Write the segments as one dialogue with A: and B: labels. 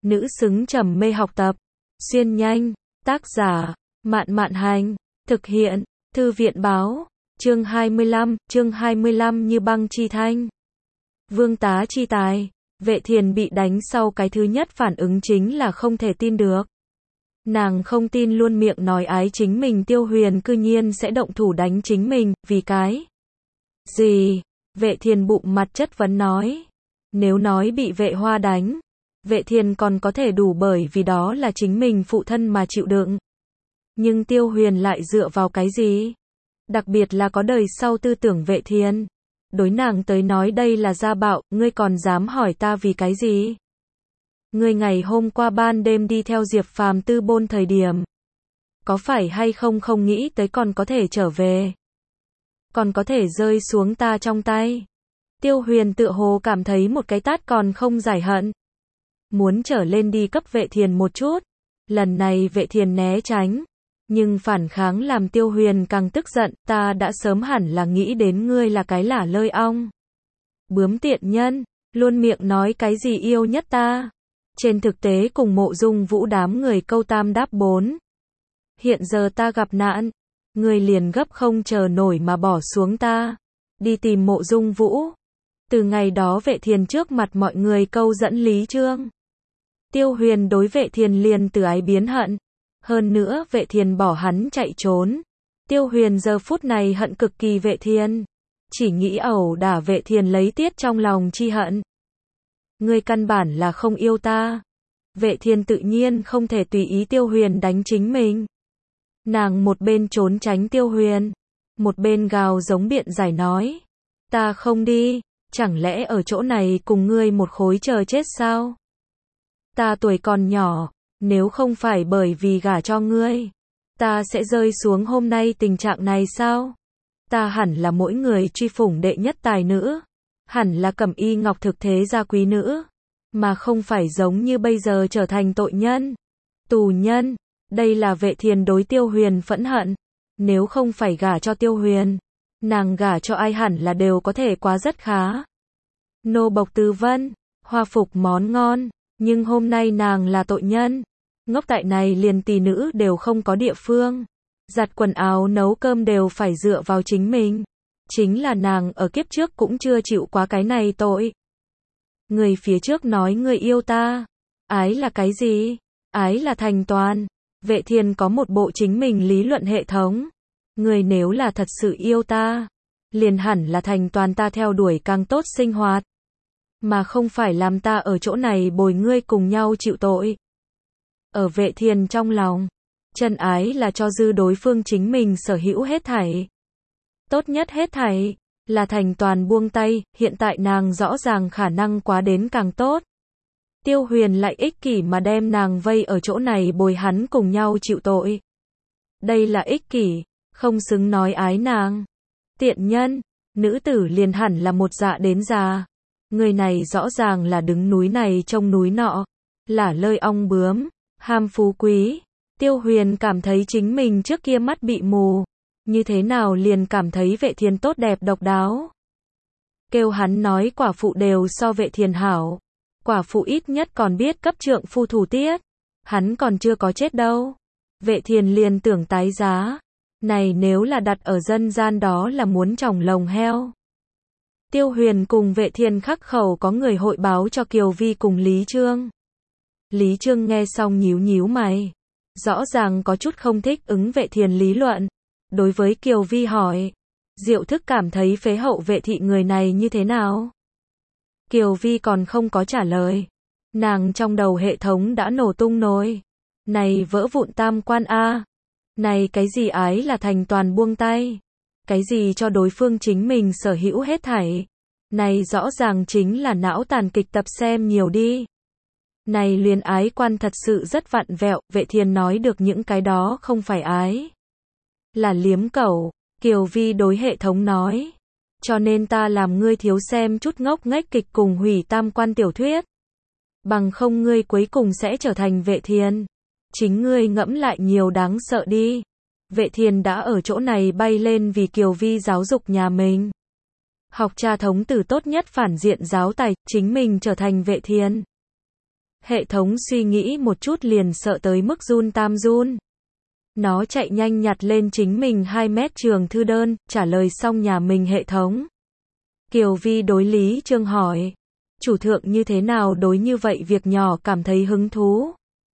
A: nữ xứng trầm mê học tập. Xuyên nhanh, tác giả, Mạn Mạn Hành, thực hiện, Thư viện báo, chương 25 như băng chi thanh. Vương tá chi tài, Vệ Thiền bị đánh sau cái thứ nhất phản ứng chính là không thể tin được. Nàng không tin luôn miệng nói ái chính mình Tiêu Huyền cư nhiên sẽ động thủ đánh chính mình, vì cái gì? Vệ Thiền bụng mặt chất vấn nói. Nếu nói bị Vệ Hoa đánh, Vệ Thiền còn có thể đủ bởi vì đó là chính mình phụ thân mà chịu đựng. Nhưng Tiêu Huyền lại dựa vào cái gì? Đặc biệt là có đời sau tư tưởng Vệ Thiền. Đối nàng tới nói đây là gia bạo, ngươi còn dám hỏi ta vì cái gì? Ngươi ngày hôm qua ban đêm đi theo Diệp Phàm tư bôn thời điểm. Có phải hay không không nghĩ tới còn có thể trở về? Còn có thể rơi xuống ta trong tay? Tiêu Huyền tựa hồ cảm thấy một cái tát còn không giải hận. Muốn trở lên đi cấp Vệ Thiền một chút. Lần này Vệ Thiền né tránh. Nhưng phản kháng làm Tiêu Huyền càng tức giận, ta đã sớm hẳn là nghĩ đến ngươi là cái lả lơi ong. Bướm tiện nhân, luôn miệng nói cái gì yêu nhất ta. Trên thực tế cùng Mộ Dung Vũ đám người câu tam đáp bốn. Hiện giờ ta gặp nạn, ngươi liền gấp không chờ nổi mà bỏ xuống ta. Đi tìm Mộ Dung Vũ. Từ ngày đó Vệ Thiền trước mặt mọi người câu dẫn Lý Trương. Tiêu Huyền đối Vệ Thiền liền từ ái biến hận. Hơn nữa Vệ Thiền bỏ hắn chạy trốn. Tiêu Huyền giờ phút này hận cực kỳ Vệ Thiền. Chỉ nghĩ ẩu đả Vệ Thiền lấy tiết trong lòng chi hận. Ngươi căn bản là không yêu ta. Vệ Thiền tự nhiên không thể tùy ý Tiêu Huyền đánh chính mình. Nàng một bên trốn tránh Tiêu Huyền, một bên gào giống biện giải nói. Ta không đi, chẳng lẽ ở chỗ này cùng ngươi một khối chờ chết sao? Ta tuổi còn nhỏ. Nếu không phải bởi vì gả cho ngươi, ta sẽ rơi xuống hôm nay tình trạng này sao? Ta hẳn là mỗi người truy phủng đệ nhất tài nữ, hẳn là Cẩm Y Ngọc thực thế gia quý nữ, mà không phải giống như bây giờ trở thành tội nhân, tù nhân. Đây là Vệ Thiền đối Tiêu Huyền phẫn hận. Nếu không phải gả cho Tiêu Huyền, nàng gả cho ai hẳn là đều có thể quá rất khá. Nô bộc tư vân, hoa phục món ngon. Nhưng hôm nay nàng là tội nhân. Ngốc tại này liền tỷ nữ đều không có địa phương. Giặt quần áo nấu cơm đều phải dựa vào chính mình. Chính là nàng ở kiếp trước cũng chưa chịu quá cái này tội. Người phía trước nói người yêu ta. Ái là cái gì? Ái là thành toàn. Vệ Thiền có một bộ chính mình lý luận hệ thống. Người nếu là thật sự yêu ta, liền hẳn là thành toàn ta theo đuổi càng tốt sinh hoạt. Mà không phải làm ta ở chỗ này bồi ngươi cùng nhau chịu tội. Ở Vệ Thiền trong lòng, chân ái là cho dư đối phương chính mình sở hữu hết thảy. Tốt nhất hết thảy, là thành toàn buông tay, hiện tại nàng rõ ràng khả năng quá đến càng tốt. Tiêu Huyền lại ích kỷ mà đem nàng vây ở chỗ này bồi hắn cùng nhau chịu tội. Đây là ích kỷ, không xứng nói ái nàng. Tiện nhân, nữ tử liền hẳn là một dạ đến già. Người này rõ ràng là đứng núi này trông núi nọ, lả lơi ong bướm, ham phú quý. Tiêu Huyền cảm thấy chính mình trước kia mắt bị mù, như thế nào liền cảm thấy Vệ Thiền tốt đẹp độc đáo. Kêu hắn nói quả phụ đều so Vệ Thiền hảo, quả phụ ít nhất còn biết cấp trượng phu thủ tiết, hắn còn chưa có chết đâu. Vệ Thiền liền tưởng tái giá, này nếu là đặt ở dân gian đó là muốn tròng lồng heo. Tiêu Huyền cùng Vệ Thiền khắc khẩu có người hội báo cho Kiều Vi cùng Lý Trương. Lý Trương nghe xong nhíu nhíu mày, rõ ràng có chút không thích ứng Vệ Thiền lý luận. Đối với Kiều Vi hỏi, Diệu Thức cảm thấy phế hậu Vệ thị người này như thế nào? Kiều Vi còn không có trả lời. Nàng trong đầu hệ thống đã nổ tung nồi. Này vỡ vụn tam quan a. Này cái gì ái là thành toàn buông tay. Cái gì cho đối phương chính mình sở hữu hết thảy. Này rõ ràng chính là não tàn kịch tập xem nhiều đi. Này luyến ái quan thật sự rất vặn vẹo. Vệ Thiền nói được những cái đó không phải ái, là liếm cẩu. Kiều Vi đối hệ thống nói. Cho nên ta làm ngươi thiếu xem chút ngốc nghếch kịch cùng hủy tam quan tiểu thuyết. Bằng không ngươi cuối cùng sẽ trở thành Vệ Thiền. Chính ngươi ngẫm lại nhiều đáng sợ đi. Vệ Thiền đã ở chỗ này bay lên vì Kiều Vi giáo dục nhà mình. Học cha thống từ tốt nhất phản diện giáo tài, chính mình trở thành Vệ Thiền. Hệ thống suy nghĩ một chút liền sợ tới mức run tam run. Nó chạy nhanh nhặt lên chính mình 2 mét trường thư đơn, trả lời xong nhà mình hệ thống. Kiều Vi đối Lý Trương hỏi. Chủ thượng như thế nào đối như vậy việc nhỏ cảm thấy hứng thú?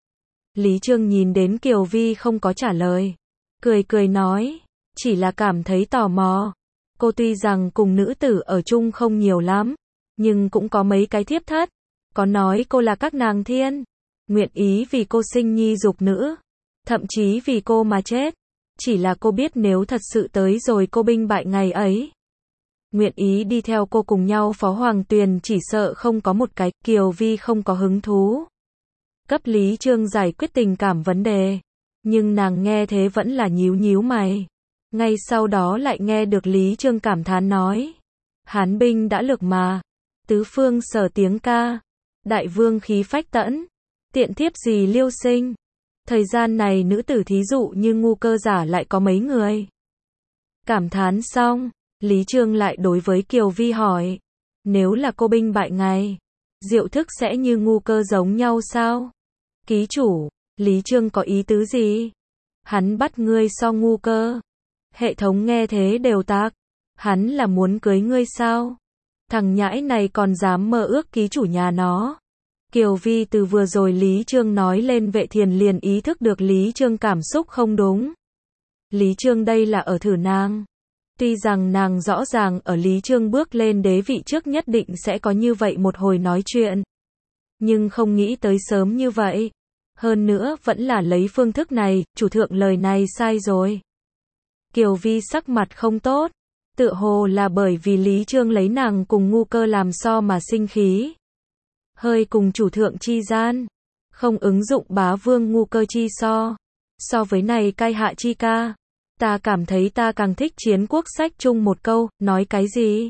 A: Lý Trương nhìn đến Kiều Vi không có trả lời. Cười cười nói. Chỉ là cảm thấy tò mò. Cô tuy rằng cùng nữ tử ở chung không nhiều lắm, nhưng cũng có mấy cái thiếp thất. Có nói cô là các nàng thiên. Nguyện ý vì cô sinh nhi dục nữ. Thậm chí vì cô mà chết. Chỉ là cô biết nếu thật sự tới rồi cô binh bại ngày ấy. Nguyện ý đi theo cô cùng nhau phó hoàng tuyền chỉ sợ không có một cái. Kiều Vi không có hứng thú. Cấp Lý Trương giải quyết tình cảm vấn đề. Nhưng nàng nghe thế vẫn là nhíu nhíu mày. Ngay sau đó lại nghe được Lý Trương cảm thán nói. Hán binh đã lực mà. Tứ phương sở tiếng ca. Đại vương khí phách tẫn. Tiện thiếp gì liêu sinh. Thời gian này nữ tử thí dụ như ngu cơ giả lại có mấy người. Cảm thán xong, Lý Trương lại đối với Kiều Vi hỏi. Nếu là cô binh bại ngày, diệu thức sẽ như ngu cơ giống nhau sao? Ký chủ, Lý Trương có ý tứ gì? Hắn bắt ngươi so ngu cơ. Hệ thống nghe thế đều tạc. Hắn là muốn cưới ngươi sao? Thằng nhãi này còn dám mơ ước ký chủ nhà nó. Kiều Vi từ vừa rồi Lý Trương nói lên Vệ Thiền liền ý thức được Lý Trương cảm xúc không đúng. Lý Trương đây là ở thử nàng. Tuy rằng nàng rõ ràng ở Lý Trương bước lên đế vị trước nhất định sẽ có như vậy một hồi nói chuyện. Nhưng không nghĩ tới sớm như vậy. Hơn nữa vẫn là lấy phương thức này, chủ thượng lời này sai rồi. Kiều Vi sắc mặt không tốt. Tựa hồ là bởi vì Lý Trương lấy nàng cùng ngu cơ làm so mà sinh khí. Hơi cùng chủ thượng chi gian. Không ứng dụng bá vương ngu cơ chi so. So với này cai hạ chi ca. Ta cảm thấy ta càng thích chiến quốc sách chung một câu, nói cái gì?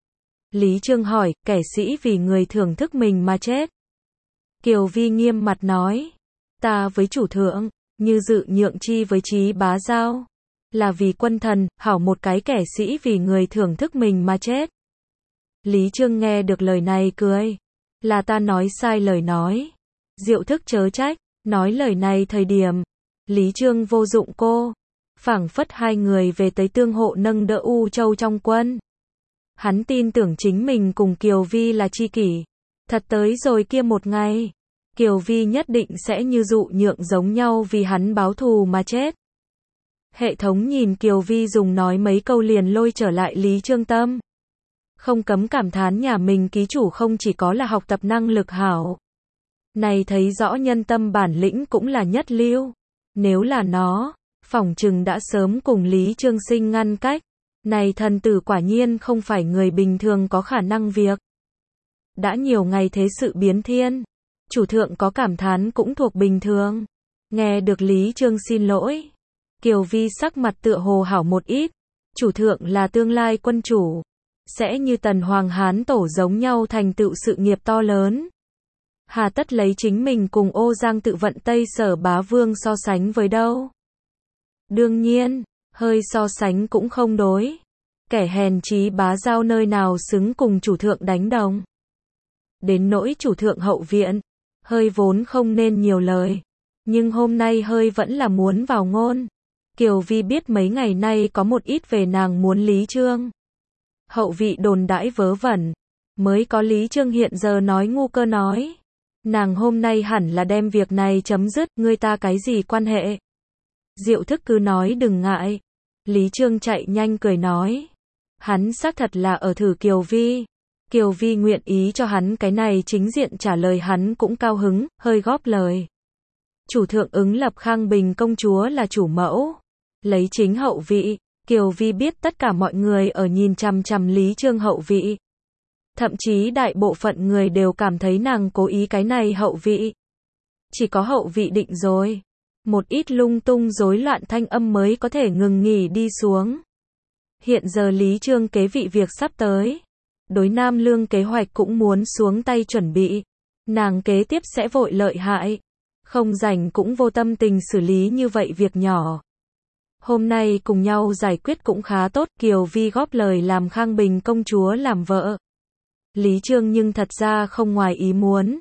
A: Lý Trương hỏi, kẻ sĩ vì người thưởng thức mình mà chết. Kiều Vi nghiêm mặt nói. Ta với chủ thượng, như dự nhượng chi với chí bá giao. Là vì quân thần, hảo một cái kẻ sĩ vì người thưởng thức mình mà chết. Lý Trương nghe được lời này cười. Là ta nói sai lời nói. Diệu thức chớ trách, nói lời này thời điểm. Lý Trương vô dụng cô. Phảng phất hai người về tới tương hộ nâng đỡ U Châu trong quân. Hắn tin tưởng chính mình cùng Kiều Vi là tri kỷ. Thật tới rồi kia một ngày. Kiều Vi nhất định sẽ như dụ nhượng giống nhau vì hắn báo thù mà chết. Hệ thống nhìn Kiều Vi dùng nói mấy câu liền lôi trở lại Lý Trương tâm. Không cấm cảm thán nhà mình ký chủ không chỉ có là học tập năng lực hảo. Này thấy rõ nhân tâm bản lĩnh cũng là nhất lưu. Nếu là nó, phỏng chừng đã sớm cùng Lý Trương Sinh ngăn cách. Này thần tử quả nhiên không phải người bình thường có khả năng việc. Đã nhiều ngày thế sự biến thiên. Chủ thượng có cảm thán cũng thuộc bình thường. Nghe được Lý Trương xin lỗi. Kiều Vi sắc mặt tựa hồ hảo một ít. Chủ thượng là tương lai quân chủ. Sẽ như Tần Hoàng Hán Tổ giống nhau thành tựu sự nghiệp to lớn. Hà tất lấy chính mình cùng Ô Giang tự vận Tây Sở Bá Vương so sánh với đâu. Đương nhiên, hơi so sánh cũng không đối. Kẻ hèn chí bá giao nơi nào xứng cùng chủ thượng đánh đồng. Đến nỗi chủ thượng hậu viện, hơi vốn không nên nhiều lời. Nhưng hôm nay hơi vẫn là muốn vào ngôn. Kiều Vi biết mấy ngày nay có một ít về nàng muốn Lý Trương. Hậu vị đồn đãi vớ vẩn. Mới có Lý Trương hiện giờ nói ngu cơ nói. Nàng hôm nay hẳn là đem việc này chấm dứt, ngươi ta cái gì quan hệ. Diệu thức cứ nói đừng ngại. Lý Trương chạy nhanh cười nói. Hắn xác thật là ở thử Kiều Vi. Kiều Vi nguyện ý cho hắn cái này chính diện trả lời hắn cũng cao hứng, hơi góp lời. Chủ thượng ứng lập Khang Bình công chúa là chủ mẫu. Lấy chính hậu vị, Kiều Vi biết tất cả mọi người ở nhìn chằm chằm Lý Trương hậu vị. Thậm chí đại bộ phận người đều cảm thấy nàng cố ý cái này hậu vị. Chỉ có hậu vị định rồi. Một ít lung tung rối loạn thanh âm mới có thể ngừng nghỉ đi xuống. Hiện giờ Lý Trương kế vị việc sắp tới. Đối Nam Lương kế hoạch cũng muốn xuống tay chuẩn bị. Nàng kế tiếp sẽ vội lợi hại. Không rảnh cũng vô tâm tình xử lý như vậy việc nhỏ. Hôm nay cùng nhau giải quyết cũng khá tốt. Kiều Vi góp lời làm Khang Bình công chúa làm vợ. Lý Trương nhưng thật ra không ngoài ý muốn.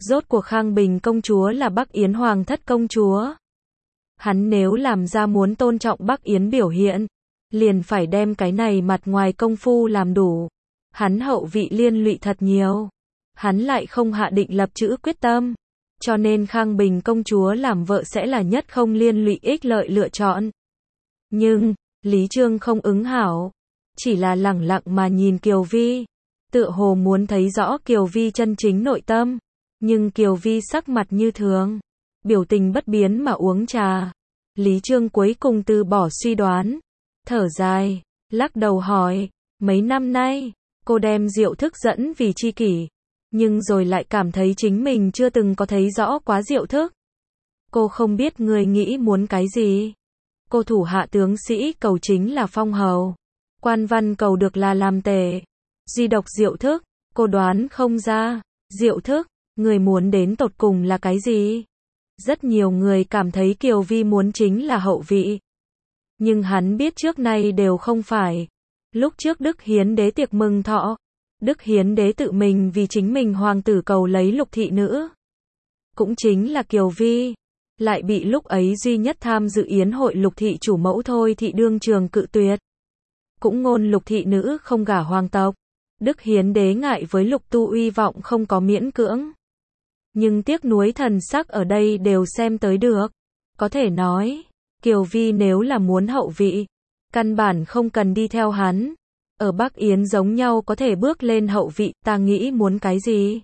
A: Rốt cuộc Khang Bình công chúa là Bắc Yến hoàng thất công chúa. Hắn nếu làm ra muốn tôn trọng Bắc Yến biểu hiện, liền phải đem cái này mặt ngoài công phu làm đủ. Hắn hậu vị liên lụy thật nhiều. Hắn lại không hạ định lập chữ quyết tâm. Cho nên Khang Bình công chúa làm vợ sẽ là nhất không liên lụy ích lợi lựa chọn. Nhưng, Lý Chương không ứng hảo. Chỉ là lẳng lặng mà nhìn Kiều Vi. Tựa hồ muốn thấy rõ Kiều Vi chân chính nội tâm. Nhưng Kiều Vi sắc mặt như thường. Biểu tình bất biến mà uống trà. Lý Chương cuối cùng từ bỏ suy đoán. Thở dài, lắc đầu hỏi. Mấy năm nay, cô đem Diệu Thức dẫn vì tri kỷ. Nhưng rồi lại cảm thấy chính mình chưa từng có thấy rõ quá Diệu Thức. Cô không biết người nghĩ muốn cái gì. Cô thủ hạ tướng sĩ cầu chính là phong hầu. Quan văn cầu được là làm tể. Duy độc Diệu Thức, cô đoán không ra. Diệu Thức, người muốn đến tột cùng là cái gì? Rất nhiều người cảm thấy Kiều Vi muốn chính là hậu vị. Nhưng hắn biết trước nay đều không phải. Lúc trước Đức Hiến đế tiệc mừng thọ, Đức Hiến đế tự mình vì chính mình hoàng tử cầu lấy lục thị nữ. Cũng chính là Kiều Vi. Lại bị lúc ấy duy nhất tham dự yến hội lục thị chủ mẫu Thôi thị đương trường cự tuyệt. Cũng ngôn lục thị nữ không gả hoàng tộc. Đức Hiến đế ngại với lục tu uy vọng không có miễn cưỡng. Nhưng tiếc nuối thần sắc ở đây đều xem tới được. Có thể nói, Kiều Vi nếu là muốn hậu vị, căn bản không cần đi theo hắn. Ở Bắc Yến giống nhau có thể bước lên hậu vị, ta nghĩ muốn cái gì?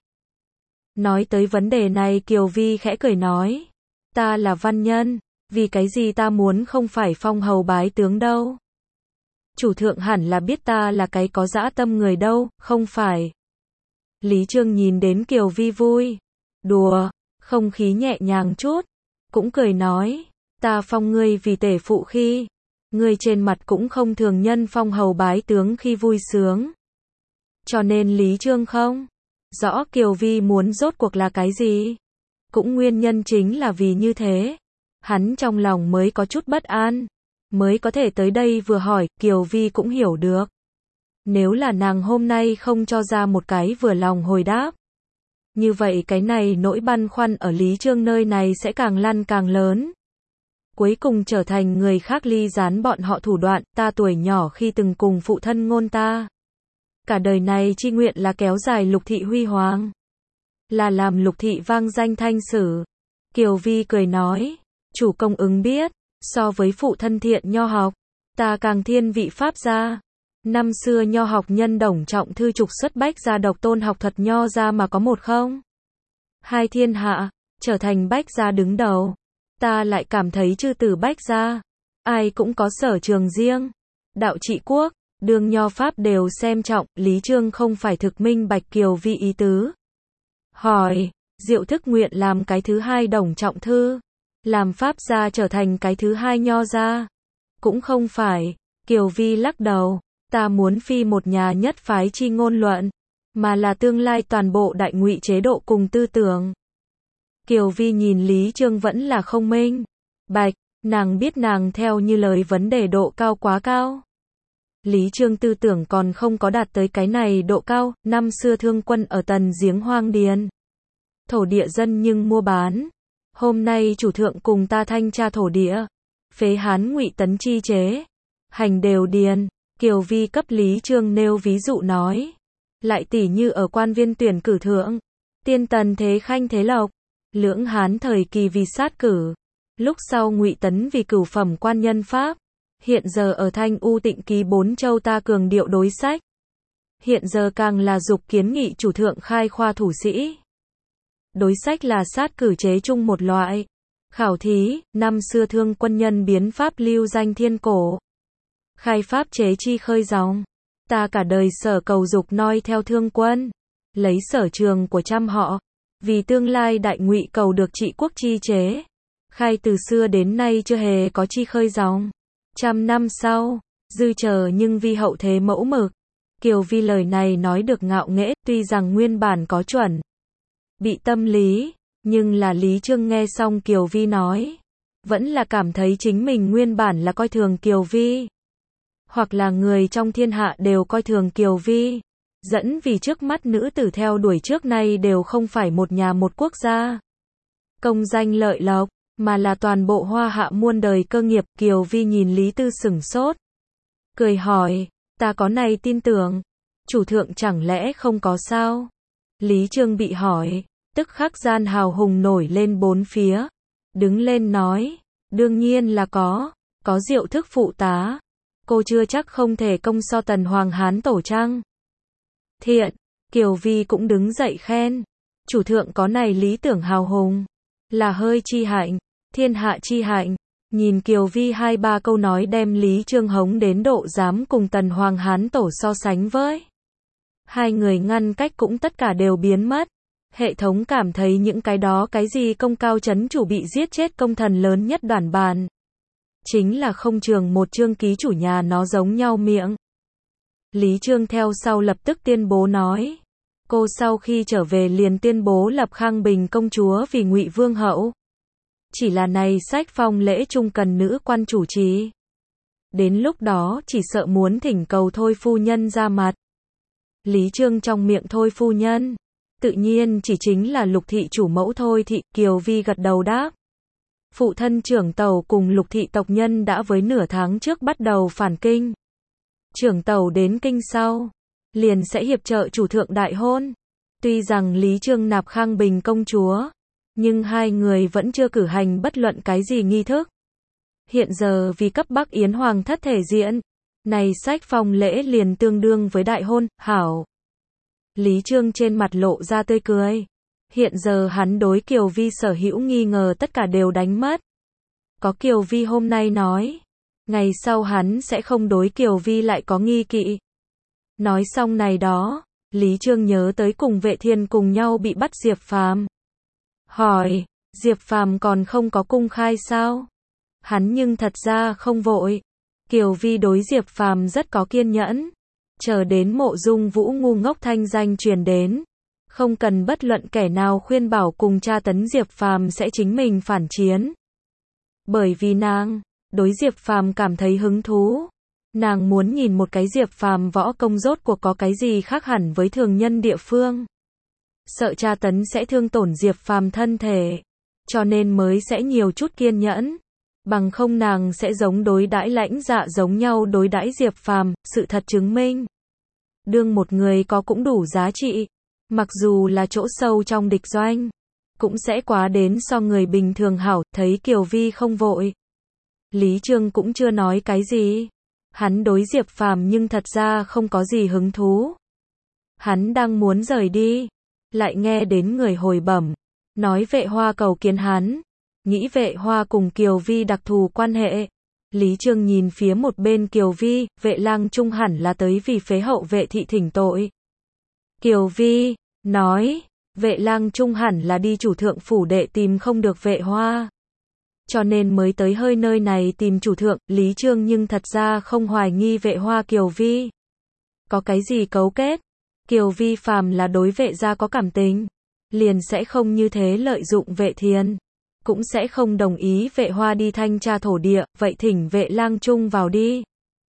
A: Nói tới vấn đề này Kiều Vi khẽ cười nói. Ta là văn nhân, vì cái gì ta muốn không phải phong hầu bái tướng đâu? Chủ thượng hẳn là biết ta là cái có dã tâm người đâu, không phải? Lý Chương nhìn đến Kiều Vi vui. Đùa, không khí nhẹ nhàng chút. Cũng cười nói, ta phong ngươi vì tể phụ khi. Ngươi trên mặt cũng không thường nhân phong hầu bái tướng khi vui sướng. Cho nên Lý Chương không rõ Kiều Vi muốn rốt cuộc là cái gì. Cũng nguyên nhân chính là vì như thế. Hắn trong lòng mới có chút bất an. Mới có thể tới đây vừa hỏi, Kiều Vi cũng hiểu được. Nếu là nàng hôm nay không cho ra một cái vừa lòng hồi đáp. Như vậy cái này nỗi băn khoăn ở Lý Chương nơi này sẽ càng lăn càng lớn. Cuối cùng trở thành người khác ly gián bọn họ thủ đoạn, ta tuổi nhỏ khi từng cùng phụ thân ngôn ta. Cả đời này chi nguyện là kéo dài lục thị huy hoàng. Là làm lục thị vang danh thanh sử. Kiều Vi cười nói, chủ công ứng biết, so với phụ thân thiện nho học, ta càng thiên vị pháp gia. Năm xưa nho học nhân Đồng Trọng Thư trục xuất bách gia độc tôn học thuật nho gia mà có một không? Hai thiên hạ, trở thành bách gia đứng đầu. Ta lại cảm thấy chư tử bách gia, ai cũng có sở trường riêng. Đạo trị quốc, đường nho pháp đều xem trọng, Lý Chương không phải thực minh bạch Kiều Vi ý tứ. Hỏi, Diệu Thức nguyện làm cái thứ hai Đồng Trọng Thư, làm pháp gia trở thành cái thứ hai nho gia. Cũng không phải, Kiều Vi lắc đầu, ta muốn phi một nhà nhất phái chi ngôn luận, mà là tương lai toàn bộ đại ngụy chế độ cùng tư tưởng. Kiều Vi nhìn Lý Chương vẫn là không minh bạch, nàng biết nàng theo như lời vấn đề độ cao quá cao. Lý Chương tư tưởng còn không có đạt tới cái này độ cao, năm xưa thương quân ở Tần giếng hoang điền. Thổ địa dân nhưng mua bán. Hôm nay chủ thượng cùng ta thanh tra thổ địa. Phế Hán Ngụy Tấn chi chế. Hành đều điền. Kiều Vi cấp Lý Chương nêu ví dụ nói. Lại tỉ như ở quan viên tuyển cử thượng. Tiên Tần Thế Khanh Thế Lộc. Lưỡng Hán thời kỳ vì sát cử. Lúc sau Ngụy Tấn vì cửu phẩm quan nhân pháp. Hiện giờ ở Thanh U Tịnh Ký Bốn Châu ta cường điệu đối sách. Hiện giờ càng là dục kiến nghị chủ thượng khai khoa thủ sĩ. Đối sách là sát cử chế chung một loại. Khảo thí, năm xưa thương quân nhân biến pháp lưu danh thiên cổ. Khai pháp chế chi khơi dòng. Ta cả đời sở cầu dục noi theo thương quân. Lấy sở trường của trăm họ. Vì tương lai đại ngụy cầu được trị quốc chi chế. Khai từ xưa đến nay chưa hề có chi khơi dòng. Trăm năm sau, dư chờ nhưng vi hậu thế mẫu mực. Kiều Vi lời này nói được ngạo nghễ, tuy rằng nguyên bản có chuẩn. Bị tâm lý, nhưng là Lý Chương nghe xong Kiều Vi nói. Vẫn là cảm thấy chính mình nguyên bản là coi thường Kiều Vi. Hoặc là người trong thiên hạ đều coi thường Kiều Vi. dẫn vì trước mắt nữ tử theo đuổi trước nay đều không phải một nhà một quốc gia, công danh lợi lộc, mà là toàn bộ Hoa Hạ muôn đời cơ nghiệp. Kiều Vi nhìn Lý Tư sửng sốt, cười hỏi, ta có này tin tưởng, chủ thượng chẳng lẽ không có sao? Lý Trương bị hỏi, tức khắc gian hào hùng nổi lên bốn phía, đứng lên nói, đương nhiên là có diệu thức phụ tá, cô chưa chắc không thể công so Tần Hoàng Hán Tổ Trăng. Thiện, Kiều Vi cũng đứng dậy khen, chủ thượng có này lý tưởng hào hùng, là hơi chi hạnh, thiên hạ chi hạnh. Nhìn Kiều Vi hai ba câu nói đem Lý Trương hống đến độ dám cùng Tần Hoàng Hán Tổ so sánh với. Hai người ngăn cách cũng tất cả đều biến mất. Hệ thống cảm thấy những cái đó cái gì công cao chấn chủ bị giết chết công thần lớn nhất đoàn bàn. Chính là không trường một chương ký chủ nhà nó giống nhau miệng. Lý Trương theo sau lập tức tuyên bố nói. Cô sau khi trở về liền tuyên bố lập Khang Bình công chúa vì Ngụy Vương hậu. Chỉ là này sách phong lễ chung cần nữ quan chủ trì. Đến lúc đó chỉ sợ muốn thỉnh cầu Thôi phu nhân ra mặt. Lý Trương trong miệng Thôi phu nhân, tự nhiên chỉ chính là Lục thị chủ mẫu Thôi thị. Kiều Vi gật đầu đáp. Phụ thân trưởng tàu cùng Lục thị tộc nhân đã với nửa tháng trước bắt đầu phản kinh. Trưởng tàu đến kinh sau, liền sẽ hiệp trợ chủ thượng đại hôn. Tuy rằng Lý Trương nạp Khang Bình công chúa, nhưng hai người vẫn chưa cử hành bất luận cái gì nghi thức. Hiện giờ vì cấp Bắc Yến Hoàng thất thể diện, này sách phong lễ liền tương đương với đại hôn, hảo. Lý Trương trên mặt lộ ra tươi cười. Hiện giờ hắn đối Kiều Vi sở hữu nghi ngờ tất cả đều đánh mất. Có Kiều Vi hôm nay nói, ngày sau hắn sẽ không đối Kiều Vi lại có nghi kỵ. Nói xong này đó, Lý Trương nhớ tới cùng Vệ Thiên cùng nhau bị bắt Diệp Phàm. Hỏi, Diệp Phàm còn không có cung khai sao? Hắn nhưng thật ra không vội. Kiều Vi đối Diệp Phàm rất có kiên nhẫn. Chờ đến Mộ Dung Vũ ngu ngốc thanh danh truyền đến. Không cần bất luận kẻ nào khuyên bảo cùng tra tấn Diệp Phàm sẽ chính mình phản chiến. Bởi vì nàng, đối Diệp Phàm cảm thấy hứng thú. Nàng muốn nhìn một cái Diệp Phàm võ công rốt cuộc có cái gì khác hẳn với thường nhân địa phương. Sợ tra tấn sẽ thương tổn Diệp Phàm thân thể, cho nên mới sẽ nhiều chút kiên nhẫn. Bằng không nàng sẽ giống đối đãi Lãnh Dạ giống nhau đối đãi Diệp Phàm. Sự thật chứng minh, đương một người có cũng đủ giá trị, mặc dù là chỗ sâu trong địch doanh, cũng sẽ quá đến so người bình thường hảo. Thấy Kiều Vi không vội, Lý Trương cũng chưa nói cái gì. Hắn đối Diệp Phàm nhưng thật ra không có gì hứng thú. Hắn đang muốn rời đi, lại nghe đến người hồi bẩm, nói Vệ Hoa cầu kiến hắn. Nghĩ Vệ Hoa cùng Kiều Vi đặc thù quan hệ. Lý Trương nhìn phía một bên Kiều Vi, Vệ Lang Trung hẳn là tới vì phế hậu Vệ thị thỉnh tội. Kiều Vi nói, Vệ Lang Trung hẳn là đi chủ thượng phủ đệ tìm không được Vệ Hoa, cho nên mới tới hơi nơi này tìm chủ thượng. Lý Trương nhưng thật ra không hoài nghi Vệ Hoa Kiều Vi có cái gì cấu kết. Kiều Vi phàm là đối Vệ gia có cảm tình, liền sẽ không như thế lợi dụng Vệ Thiên, cũng sẽ không đồng ý Vệ Hoa đi thanh tra thổ địa. Vậy thỉnh Vệ Lang Trung vào đi.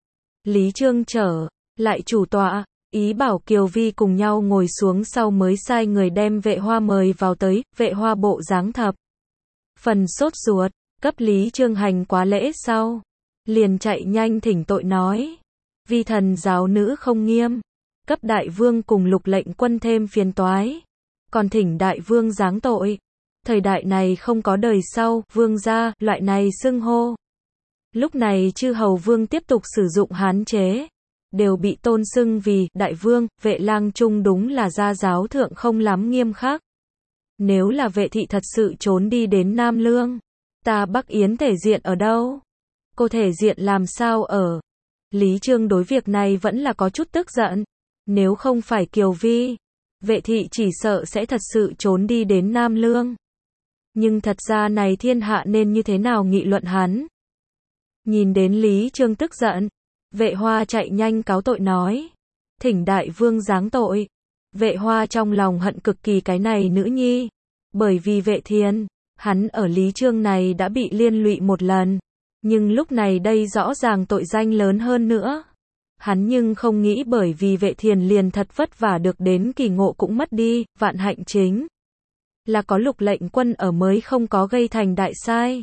A: Lý Trương trở lại chủ tọa, ý bảo Kiều Vi cùng nhau ngồi xuống sau mới sai người đem Vệ Hoa mời vào tới. Vệ Hoa bộ dáng thập phần sốt ruột, cấp Lý Trương hành quá lễ sau, liền chạy nhanh thỉnh tội nói, vi thần giáo nữ không nghiêm, cấp đại vương cùng Lục lệnh quân thêm phiền toái, còn thỉnh đại vương giáng tội. Thời đại này không có đời sau, vương gia, loại này xưng hô. Lúc này chư hầu vương tiếp tục sử dụng hán chế, đều bị tôn xưng vì đại vương. Vệ Lang Trung đúng là gia giáo thượng không lắm nghiêm khắc. Nếu là Vệ thị thật sự trốn đi đến Nam Lương, ta Bắc Yến thể diện ở đâu? Cô thể diện làm sao ở? Lý Trương đối việc này vẫn là có chút tức giận. Nếu không phải Kiều Vi, Vệ thị chỉ sợ sẽ thật sự trốn đi đến Nam Lương. Nhưng thật ra này thiên hạ nên như thế nào nghị luận hắn? Nhìn đến Lý Trương tức giận, Vệ Hoa chạy nhanh cáo tội nói, thỉnh đại vương giáng tội. Vệ Hoa trong lòng hận cực kỳ cái này nữ nhi, bởi vì Vệ Thiên, hắn ở Lý Trương này đã bị liên lụy một lần, nhưng lúc này đây rõ ràng tội danh lớn hơn nữa. Hắn nhưng không nghĩ bởi vì Vệ Thiền liền thật vất vả được đến kỳ ngộ cũng mất đi, vạn hạnh chính là có Lục Lệnh Quân ở mới không có gây thành đại sai.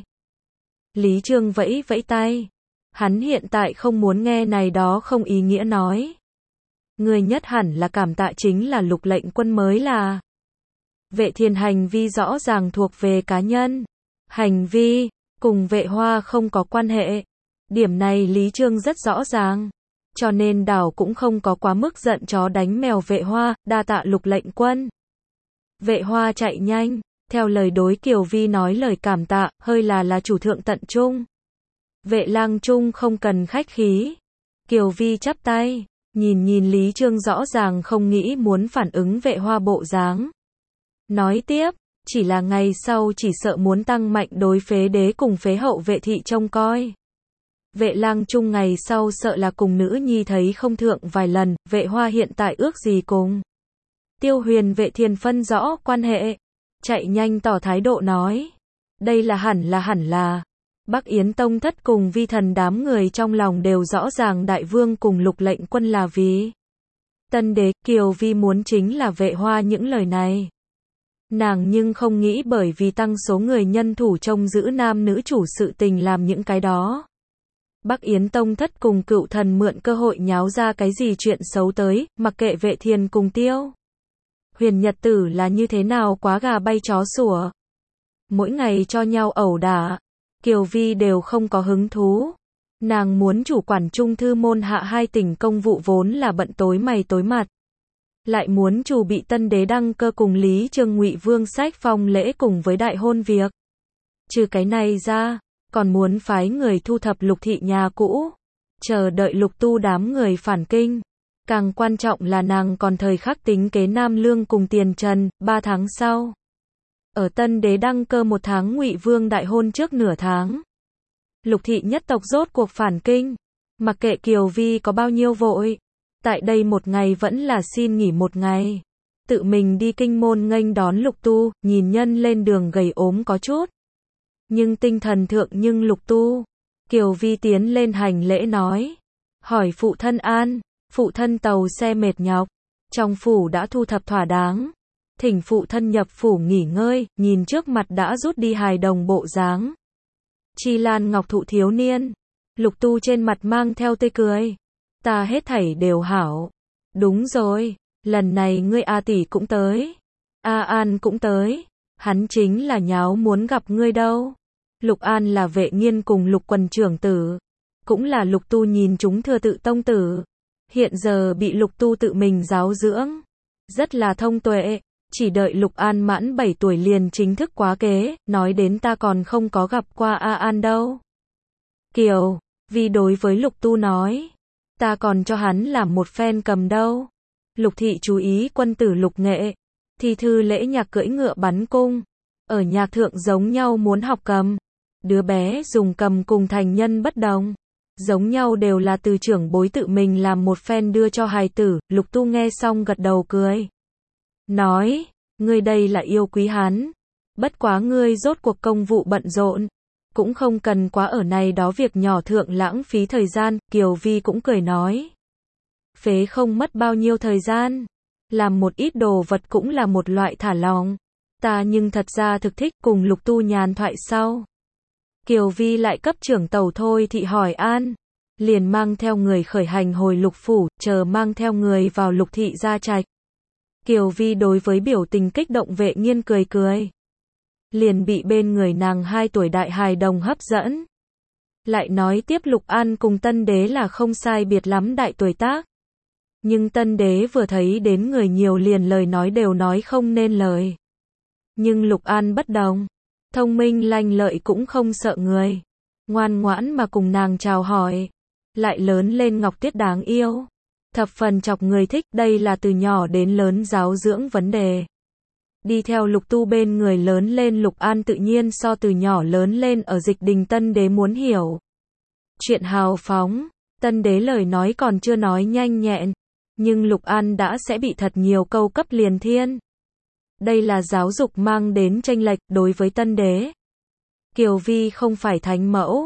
A: Lý Trương vẫy vẫy tay. Hắn hiện tại không muốn nghe này đó không ý nghĩa nói. Người nhất hẳn là cảm tạ chính là Lục Lệnh Quân mới là. Vệ Thiền hành vi rõ ràng thuộc về cá nhân. Hành vi cùng Vệ Hoa không có quan hệ. Điểm này Lý Trương rất rõ ràng. Cho nên đảo cũng không có quá mức giận chó đánh mèo Vệ Hoa, đa tạ Lục Lệnh Quân. Vệ Hoa chạy nhanh, theo lời đối Kiều Vi nói lời cảm tạ, hơi là chủ thượng tận trung. Vệ lang trung không cần khách khí. Kiều Vi chắp tay, nhìn Lý Trương rõ ràng không nghĩ muốn phản ứng Vệ Hoa bộ dáng. Nói tiếp, chỉ là ngày sau chỉ sợ muốn tăng mạnh đối phế đế cùng phế hậu Vệ thị trông coi. Vệ lang trung ngày sau sợ là cùng nữ nhi thấy không thượng vài lần, Vệ Hoa hiện tại ước gì cùng. Tiêu Huyền Vệ Thiền phân rõ quan hệ, chạy nhanh tỏ thái độ nói. Đây là hẳn là. Bắc Yến Tông thất cùng vi thần đám người trong lòng đều rõ ràng đại vương cùng Lục Lệnh Quân là vì tân đế, Kiều Vi muốn chính là Vệ Hoa những lời này. Nàng nhưng không nghĩ bởi vì tăng số người nhân thủ trông giữ nam nữ chủ sự tình làm những cái đó. Bắc Yến Tông thất cùng cựu thần mượn cơ hội nháo ra cái gì chuyện xấu tới, mặc kệ Vệ Thiền cùng Tiêu Huyền nhật tử là như thế nào quá gà bay chó sủa. Mỗi ngày cho nhau ẩu đả, Kiều Vi đều không có hứng thú. Nàng muốn chủ quản trung thư môn hạ hai tỉnh công vụ vốn là bận tối mày tối mặt. Lại muốn chủ bị tân đế đăng cơ cùng Lý Trương Ngụy Vương sách phong lễ cùng với đại hôn việc. Trừ cái này ra, còn muốn phái người thu thập Lục thị nhà cũ, chờ đợi Lục Tu đám người phản kinh. Càng quan trọng là nàng còn thời khắc tính kế Nam Lương cùng Tiền Trần, 3 tháng sau. Ở tân đế đăng cơ 1 tháng Ngụy Vương đại hôn trước nửa tháng. Lục thị nhất tộc rốt cuộc phản kinh. Mặc kệ Kiều Vi có bao nhiêu vội. Tại đây một ngày vẫn là xin nghỉ 1 ngày. Tự mình đi kinh môn nghênh đón Lục Tu, nhìn nhân lên đường gầy ốm có chút. Nhưng tinh thần thượng nhưng Lục Tu. Kiều Vi tiến lên hành lễ nói. Hỏi phụ thân an. Phụ thân tàu xe mệt nhọc. Trong phủ đã thu thập thỏa đáng. Thỉnh phụ thân nhập phủ nghỉ ngơi, nhìn trước mặt đã rút đi hài đồng bộ dáng. Chi Lan ngọc thụ thiếu niên. Lục Tu trên mặt mang theo tươi cười. Ta hết thảy đều hảo. Đúng rồi, lần này ngươi A tỷ cũng tới. A An cũng tới. Hắn chính là nháo muốn gặp ngươi đâu. Lục An là Vệ Nghiên cùng Lục quần trưởng tử. Cũng là Lục Tu nhìn chúng thừa tự tông tử. Hiện giờ bị Lục Tu tự mình giáo dưỡng. Rất là thông tuệ. Chỉ đợi Lục An mãn 7 tuổi liền chính thức quá kế, nói đến ta còn không có gặp qua A An đâu. Kiều Vi đối với Lục Tu nói. Ta còn cho hắn làm một phen cầm đâu. Lục thị chú ý quân tử Lục Nghệ. Thi thư lễ nhạc cưỡi ngựa bắn cung. Ở nhạc thượng giống nhau muốn học cầm. Đứa bé dùng cầm cùng thành nhân bất đồng. Giống nhau đều là từ trưởng bối tự mình làm một phen đưa cho hài tử. Lục Tu nghe xong gật đầu cười. Nói, ngươi đây là yêu quý hắn. Bất quá ngươi rốt cuộc công vụ bận rộn. Cũng không cần quá ở này đó việc nhỏ thượng lãng phí thời gian. Kiều Vi cũng cười nói. Phế không mất bao nhiêu thời gian. Làm một ít đồ vật cũng là một loại thả lòng. Ta nhưng thật ra thực thích cùng Lục Tu nhàn thoại sau. Kiều Vi lại cấp trưởng tàu thôi thị hỏi an. Liền mang theo người khởi hành hồi Lục phủ, chờ mang theo người vào Lục thị gia trạch. Kiều Vi đối với biểu tình kích động Vệ Nghiên cười cười. Liền bị bên người nàng 2 tuổi đại hài đồng hấp dẫn. Lại nói tiếp Lục An cùng tân đế là không sai biệt lắm đại tuổi tác. Nhưng tân đế vừa thấy đến người nhiều liền lời nói đều nói không nên lời. Nhưng Lục An bất đồng. Thông minh lanh lợi cũng không sợ người. Ngoan ngoãn mà cùng nàng chào hỏi. Lại lớn lên ngọc tiết đáng yêu. Thập phần chọc người thích, đây là từ nhỏ đến lớn giáo dưỡng vấn đề. Đi theo Lục Tu bên người lớn lên Lục An tự nhiên so từ nhỏ lớn lên ở Dịch Đình tân đế muốn hiểu. Chuyện hào phóng, tân đế lời nói còn chưa nói nhanh nhẹn, nhưng Lục An đã sẽ bị thật nhiều câu cấp liền thiên. Đây là giáo dục mang đến chênh lệch đối với tân đế. Kiều Vi không phải thánh mẫu,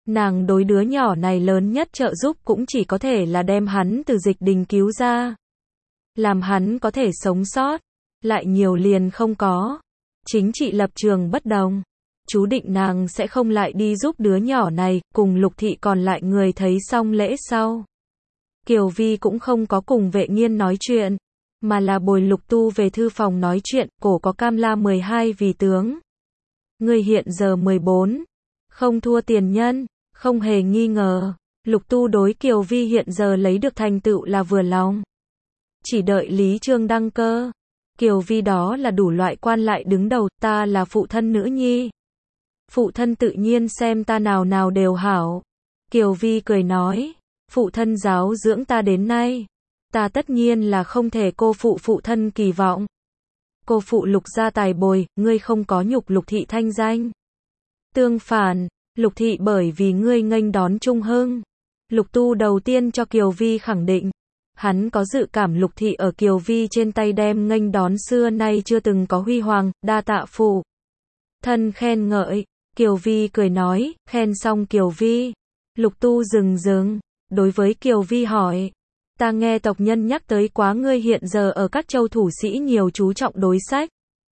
A: Nàng đối đứa nhỏ này lớn nhất trợ giúp cũng chỉ có thể là đem hắn từ dịch đình cứu ra. Làm hắn có thể sống sót. Lại nhiều liền không có. Chính trị lập trường bất đồng. Chú định nàng sẽ không lại đi giúp đứa nhỏ này, cùng Lục Thị còn lại người thấy xong lễ sau. Kiều Vi cũng không có cùng Vệ Nghiên nói chuyện, mà là bồi Lục Tu về thư phòng nói chuyện, cổ có cam la 12 vì tướng. Người hiện giờ 14, không thua tiền nhân, không hề nghi ngờ. Lục Tu đối Kiều Vi hiện giờ lấy được thành tựu là vừa lòng. Chỉ đợi Lý Trương đăng cơ. Kiều Vi đó là đủ loại quan lại đứng đầu, ta là phụ thân nữ nhi. Phụ thân tự nhiên xem ta nào nào đều hảo. Kiều Vi cười nói, phụ thân giáo dưỡng ta đến nay. Ta tất nhiên là không thể cô phụ phụ thân kỳ vọng. Cô phụ Lục gia tài bồi, ngươi không có nhục Lục thị thanh danh. Tương phản, Lục thị bởi vì ngươi nghênh đón Trung Hưng. Lục Tu đầu tiên cho Kiều Vi khẳng định. Hắn có dự cảm Lục thị ở Kiều Vi trên tay đem nghênh đón xưa nay chưa từng có huy hoàng, đa tạ phụ thân khen ngợi. Kiều Vi cười nói, khen xong Kiều Vi. Lục Tu dừng, đối với Kiều Vi hỏi, ta nghe tộc nhân nhắc tới quá ngươi hiện giờ ở các châu thủ sĩ nhiều chú trọng đối sách.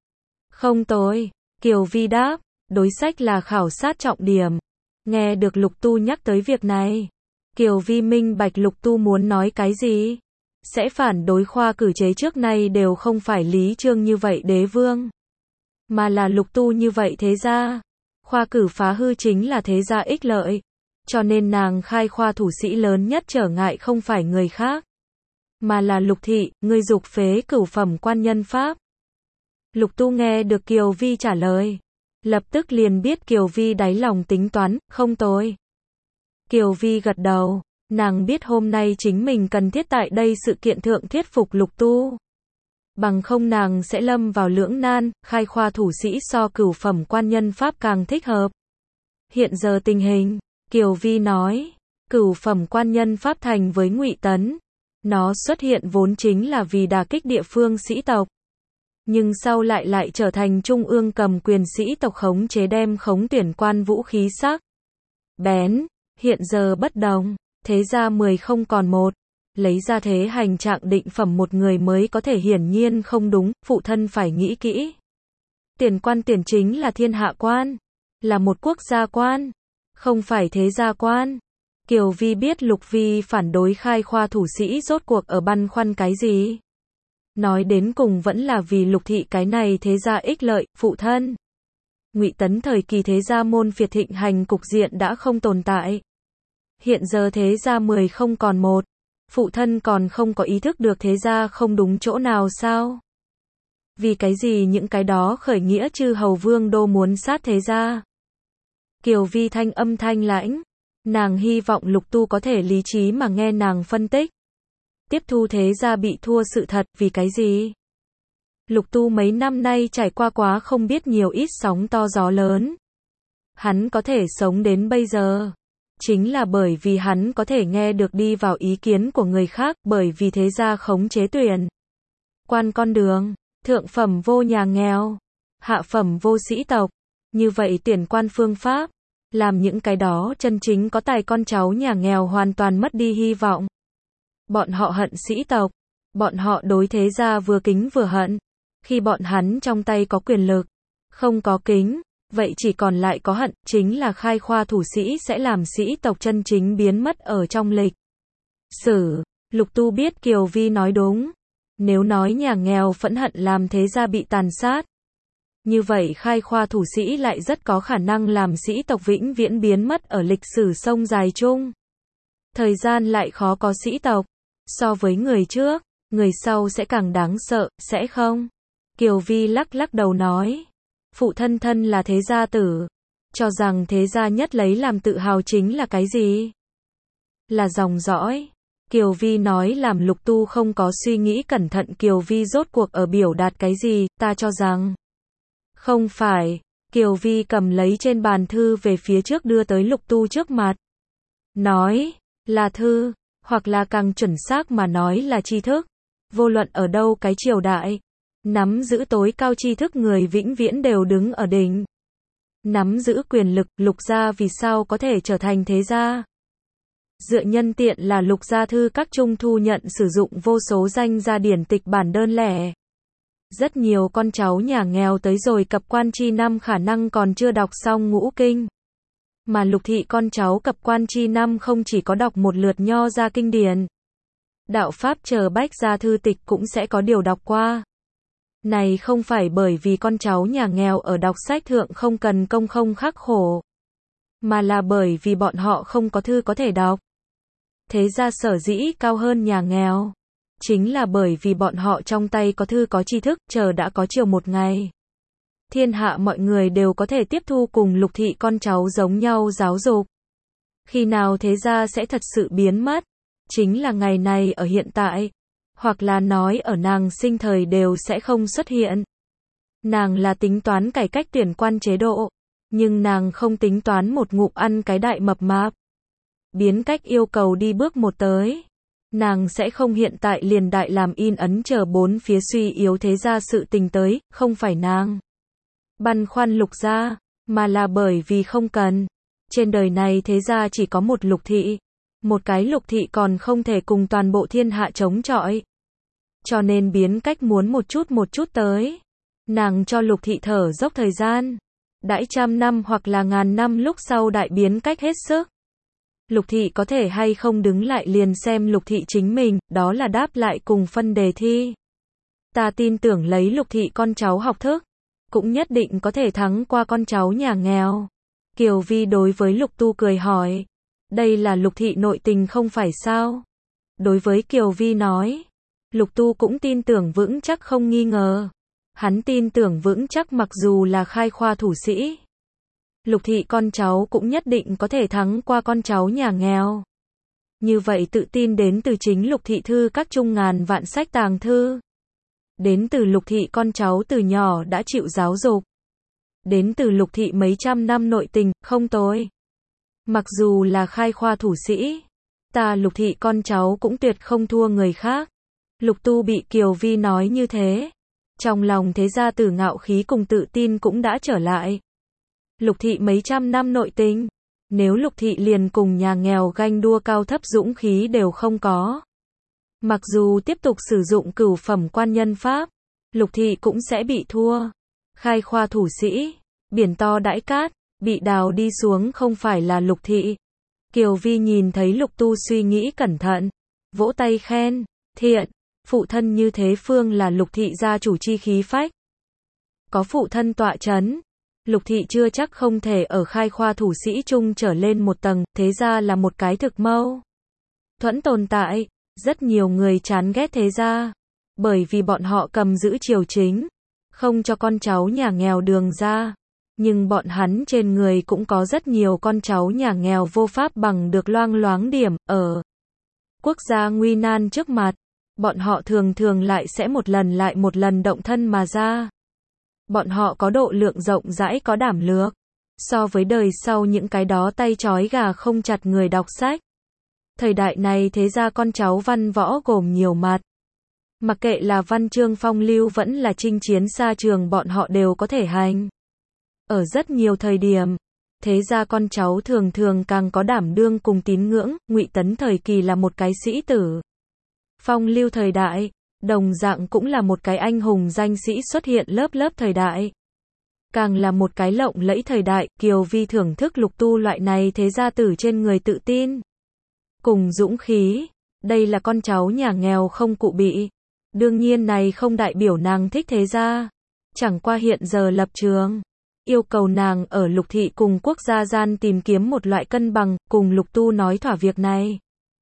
A: Không tồi, Kiều Vi đáp, đối sách là khảo sát trọng điểm. Nghe được Lục Tu nhắc tới việc này, Kiều Vi minh bạch Lục Tu muốn nói cái gì. Sẽ phản đối khoa cử chế trước nay đều không phải Lý Trương như vậy đế vương, mà là Lục Tu như vậy thế gia. Khoa cử phá hư chính là thế gia ích lợi. Cho nên nàng khai khoa thủ sĩ lớn nhất trở ngại không phải người khác, mà là Lục thị, ngươi dục phế cửu phẩm quan nhân pháp. Lục Tu nghe được Kiều Vi trả lời, lập tức liền biết Kiều Vi đáy lòng tính toán, không tồi. Kiều Vi gật đầu, nàng biết hôm nay chính mình cần thiết tại đây sự kiện thượng thuyết phục Lục Tu. Bằng không nàng sẽ lâm vào lưỡng nan, khai khoa thủ sĩ so cửu phẩm quan nhân pháp càng thích hợp. Hiện giờ tình hình, Kiều Vi nói, cửu phẩm quan nhân pháp thành với Ngụy Tấn. Nó xuất hiện vốn chính là vì đả kích địa phương sĩ tộc. Nhưng sau lại trở thành trung ương cầm quyền sĩ tộc khống chế đem khống tuyển quan vũ khí sắc bén. Hiện giờ bất đồng, thế gia 10 không còn một. Lấy ra thế hành trạng định phẩm một người mới có thể hiển nhiên không đúng, phụ thân phải nghĩ kỹ. Tiền quan tiền chính là thiên hạ quan, là một quốc gia quan, không phải thế gia quan. Kiều Vi biết Lục Vi phản đối khai khoa thủ sĩ rốt cuộc ở băn khoăn cái gì. Nói đến cùng vẫn là vì Lục thị cái này thế gia ích lợi, phụ thân. Ngụy Tấn thời kỳ thế gia môn phiệt thịnh hành cục diện đã không tồn tại. Hiện giờ thế gia 10 không còn một. Phụ thân còn không có ý thức được thế gia không đúng chỗ nào sao? Vì cái gì những cái đó khởi nghĩa chư hầu vương đô muốn sát thế gia? Kiều Vi thanh âm thanh lãnh. Nàng hy vọng Lục Tu có thể lý trí mà nghe nàng phân tích. Tiếp thu thế gia bị thua sự thật, vì cái gì? Lục Tu mấy năm nay trải qua quá không biết nhiều ít sóng to gió lớn. Hắn có thể sống đến bây giờ, chính là bởi vì hắn có thể nghe được đi vào ý kiến của người khác, bởi vì thế gia khống chế tuyển quan con đường, thượng phẩm vô nhà nghèo, hạ phẩm vô sĩ tộc. Như vậy tuyển quan phương pháp, làm những cái đó chân chính có tài con cháu nhà nghèo hoàn toàn mất đi hy vọng. Bọn họ hận sĩ tộc, bọn họ đối thế gia vừa kính vừa hận. Khi bọn hắn trong tay có quyền lực, không có kính, vậy chỉ còn lại có hận, chính là khai khoa thủ sĩ sẽ làm sĩ tộc chân chính biến mất ở trong lịch sử. Lục Tu biết Kiều Vi nói đúng. Nếu nói nhà nghèo phẫn hận làm thế gia bị tàn sát, như vậy khai khoa thủ sĩ lại rất có khả năng làm sĩ tộc vĩnh viễn biến mất ở lịch sử sông dài chung. Thời gian lại khó có sĩ tộc. So với người trước, người sau sẽ càng đáng sợ, sẽ không? Kiều Vi lắc đầu nói. Phụ thân thân là thế gia tử. Cho rằng thế gia nhất lấy làm tự hào chính là cái gì? Là dòng dõi. Kiều Vi nói làm Lục Tu không có suy nghĩ cẩn thận Kiều Vi rốt cuộc ở biểu đạt cái gì, ta cho rằng. Không phải. Kiều Vi cầm lấy trên bàn thư về phía trước đưa tới Lục Tu trước mặt. Nói, là thư, hoặc là càng chuẩn xác mà nói là tri thức. Vô luận ở đâu cái triều đại, nắm giữ tối cao tri thức người vĩnh viễn đều đứng ở đỉnh. nắm giữ quyền lực, Lục gia vì sao có thể trở thành thế gia? Dựa nhân tiện là Lục gia thư các trung thu nhận sử dụng vô số danh gia điển tịch bản đơn lẻ. Rất nhiều con cháu nhà nghèo tới rồi cập quan chi năm khả năng còn chưa đọc xong ngũ kinh. Mà Lục thị con cháu cập quan chi năm không chỉ có đọc một lượt nho gia kinh điển. Đạo pháp chờ bách gia thư tịch cũng sẽ có điều đọc qua. Này không phải bởi vì con cháu nhà nghèo ở đọc sách thượng không cần công không khắc khổ. Mà là bởi vì bọn họ không có thư có thể đọc. Thế ra sở dĩ cao hơn nhà nghèo. Chính là bởi vì bọn họ trong tay có thư có tri thức, chờ đã có chiều một ngày. Thiên hạ mọi người đều có thể tiếp thu cùng Lục thị con cháu giống nhau giáo dục. Khi nào thế ra sẽ thật sự biến mất? Chính là ngày này ở hiện tại. Hoặc là nói ở nàng sinh thời đều sẽ không xuất hiện. Nàng là tính toán cải cách tuyển quan chế độ. Nhưng nàng không tính toán một ngụm ăn cái đại mập mạp. Biến cách yêu cầu đi bước một tới. Nàng sẽ không hiện tại liền đại làm in ấn chờ bốn phía suy yếu thế gia sự tình tới, không phải nàng băn khoăn Lục gia, mà là bởi vì không cần. Trên đời này thế gia chỉ có một Lục thị. Một cái Lục thị còn không thể cùng toàn bộ thiên hạ chống chọi. Cho nên biến cách muốn một chút tới. Nàng cho Lục thị thở dốc thời gian. Đãi 100 năm hoặc là 1000 năm lúc sau đại biến cách hết sức. Lục thị có thể hay không đứng lại liền xem Lục thị chính mình, đó là đáp lại cùng phân đề thi. Ta tin tưởng lấy Lục thị con cháu học thức, cũng nhất định có thể thắng qua con cháu nhà nghèo. Kiều Vi đối với Lục Tu cười hỏi, đây là Lục thị nội tình không phải sao? Đối với Kiều Vi nói, Lục Tu cũng tin tưởng vững chắc không nghi ngờ. Hắn tin tưởng vững chắc mặc dù là khai khoa thủ sĩ. Lục thị con cháu cũng nhất định có thể thắng qua con cháu nhà nghèo. Như vậy tự tin đến từ chính Lục thị thư các trung ngàn vạn sách tàng thư. Đến từ Lục thị con cháu từ nhỏ đã chịu giáo dục. Đến từ Lục thị mấy trăm năm nội tình, không tồi. Mặc dù là khai khoa thủ sĩ, ta Lục thị con cháu cũng tuyệt không thua người khác. Lục Tu bị Kiều Vi nói như thế. Trong lòng thế gia tử ngạo khí cùng tự tin cũng đã trở lại. Lục thị mấy trăm năm nội tình. Nếu Lục thị liền cùng nhà nghèo ganh đua cao thấp dũng khí đều không có. Mặc dù tiếp tục sử dụng cửu phẩm quan nhân pháp, Lục thị cũng sẽ bị thua. Khai khoa thủ sĩ, biển to đãi cát, bị đào đi xuống không phải là Lục thị. Kiều Vi nhìn thấy Lục Tu suy nghĩ cẩn thận, vỗ tay khen, thiện, phụ thân như thế phương là Lục thị gia chủ chi khí phách. Có phụ thân tọa chấn, Lục thị chưa chắc không thể ở khai khoa thủ sĩ trung trở lên một tầng, thế ra là một cái thực mâu thuẫn tồn tại. Rất nhiều người chán ghét thế gia, bởi vì bọn họ cầm giữ triều chính, không cho con cháu nhà nghèo đường ra. Nhưng bọn hắn trên người cũng có rất nhiều con cháu nhà nghèo vô pháp bằng được loang loáng điểm, ở quốc gia nguy nan trước mặt, bọn họ thường thường lại sẽ một lần động thân mà ra. Bọn họ có độ lượng rộng rãi có đảm lược, so với đời sau những cái đó tay trói gà không chặt người đọc sách. Thời đại này thế ra con cháu văn võ gồm nhiều mặt. Mặc kệ là văn chương phong lưu vẫn là chinh chiến xa trường bọn họ đều có thể hành. Ở rất nhiều thời điểm, thế ra con cháu thường thường càng có đảm đương cùng tín ngưỡng. Ngụy Tấn thời kỳ là một cái sĩ tử. Phong lưu thời đại, đồng dạng cũng là một cái anh hùng danh sĩ xuất hiện lớp thời đại. Càng là một cái lộng lẫy thời đại, Kiều Vi thưởng thức Lục Tu loại này thế gia tử trên người tự tin. Cùng dũng khí, đây là con cháu nhà nghèo không cụ bị. Đương nhiên này không đại biểu nàng thích thế gia. Chẳng qua hiện giờ lập trường, yêu cầu nàng ở Lục thị cùng quốc gia gian tìm kiếm một loại cân bằng, cùng Lục Tu nói thỏa việc này.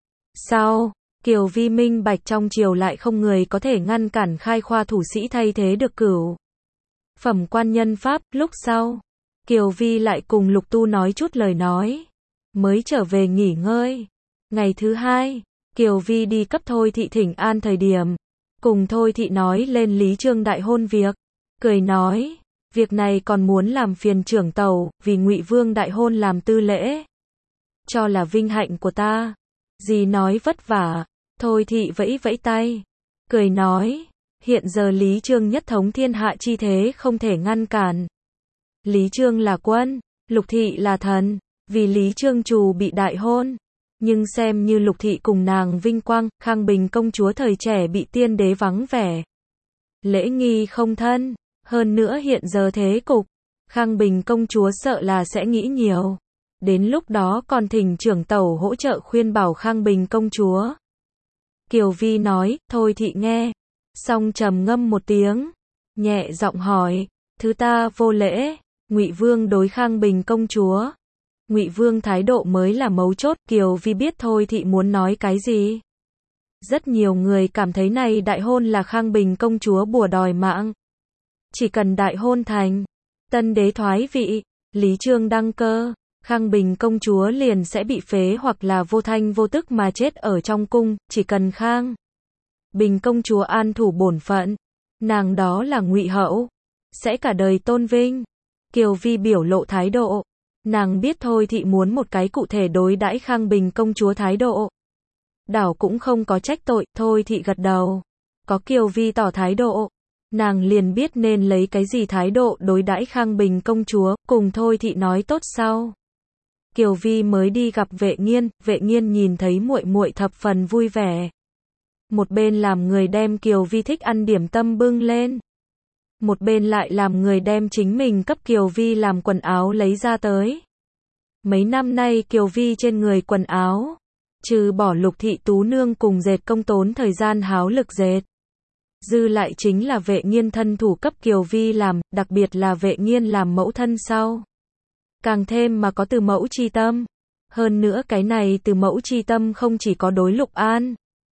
A: Sau, Kiều Vi minh bạch trong triều lại không người có thể ngăn cản khai khoa thủ sĩ thay thế được cửu phẩm quan nhân pháp. Lúc sau, Kiều Vi lại cùng Lục Tu nói chút lời nói, mới trở về nghỉ ngơi. Ngày thứ hai, Kiều Vi đi cấp Thôi thị thỉnh an thời điểm, cùng Thôi thị nói lên Lý Trương đại hôn việc, cười nói, việc này còn muốn làm phiền trưởng tàu, vì Ngụy Vương đại hôn làm tư lễ, cho là vinh hạnh của ta. Dì nói vất vả. Thôi thị vẫy vẫy tay, cười nói, hiện giờ Lý Trương nhất thống thiên hạ chi thế không thể ngăn cản. Lý Trương là quân, Lục Thị là thần, vì Lý Trương Trù bị đại hôn. Nhưng xem như Lục Thị cùng nàng vinh quang, Khang Bình công chúa thời trẻ bị tiên đế vắng vẻ. Lễ nghi không thân, hơn nữa hiện giờ thế cục, Khang Bình công chúa sợ là sẽ nghĩ nhiều. Đến lúc đó còn thỉnh trưởng tẩu hỗ trợ khuyên bảo Khang Bình công chúa. Kiều Vi nói, thôi thị nghe. Xong trầm ngâm một tiếng, nhẹ giọng hỏi, thứ ta vô lễ. Ngụy Vương đối Khang Bình công chúa. Ngụy Vương thái độ mới là mấu chốt, Kiều Vi biết thôi thị muốn nói cái gì. Rất nhiều người cảm thấy này đại hôn là Khang Bình công chúa bùa đòi mạng. Chỉ cần đại hôn thành, tân đế thoái vị, Lý Trương đăng cơ, Khang Bình công chúa liền sẽ bị phế hoặc là vô thanh vô tức mà chết ở trong cung, chỉ cần Khang Bình công chúa an thủ bổn phận, nàng đó là Ngụy hậu, sẽ cả đời tôn vinh. Kiều Vi biểu lộ thái độ, nàng biết thôi thị muốn một cái cụ thể đối đãi Khang Bình công chúa thái độ. Đảo cũng không có trách tội, thôi thị gật đầu. Có Kiều Vi tỏ thái độ, nàng liền biết nên lấy cái gì thái độ đối đãi Khang Bình công chúa, cùng thôi thị nói tốt sau. Kiều Vi mới đi gặp Vệ Nghiên nhìn thấy muội muội thập phần vui vẻ. Một bên làm người đem Kiều Vi thích ăn điểm tâm bưng lên. Một bên lại làm người đem chính mình cấp Kiều Vi làm quần áo lấy ra tới. Mấy năm nay Kiều Vi trên người quần áo, trừ bỏ Lục Thị tú nương cùng dệt công tốn thời gian háo lực dệt. Dư lại chính là Vệ Nghiên thân thủ cấp Kiều Vi làm, đặc biệt là Vệ Nghiên làm mẫu thân sau. Càng thêm mà có từ mẫu chi tâm. Hơn nữa cái này từ mẫu chi tâm không chỉ có đối Lục An,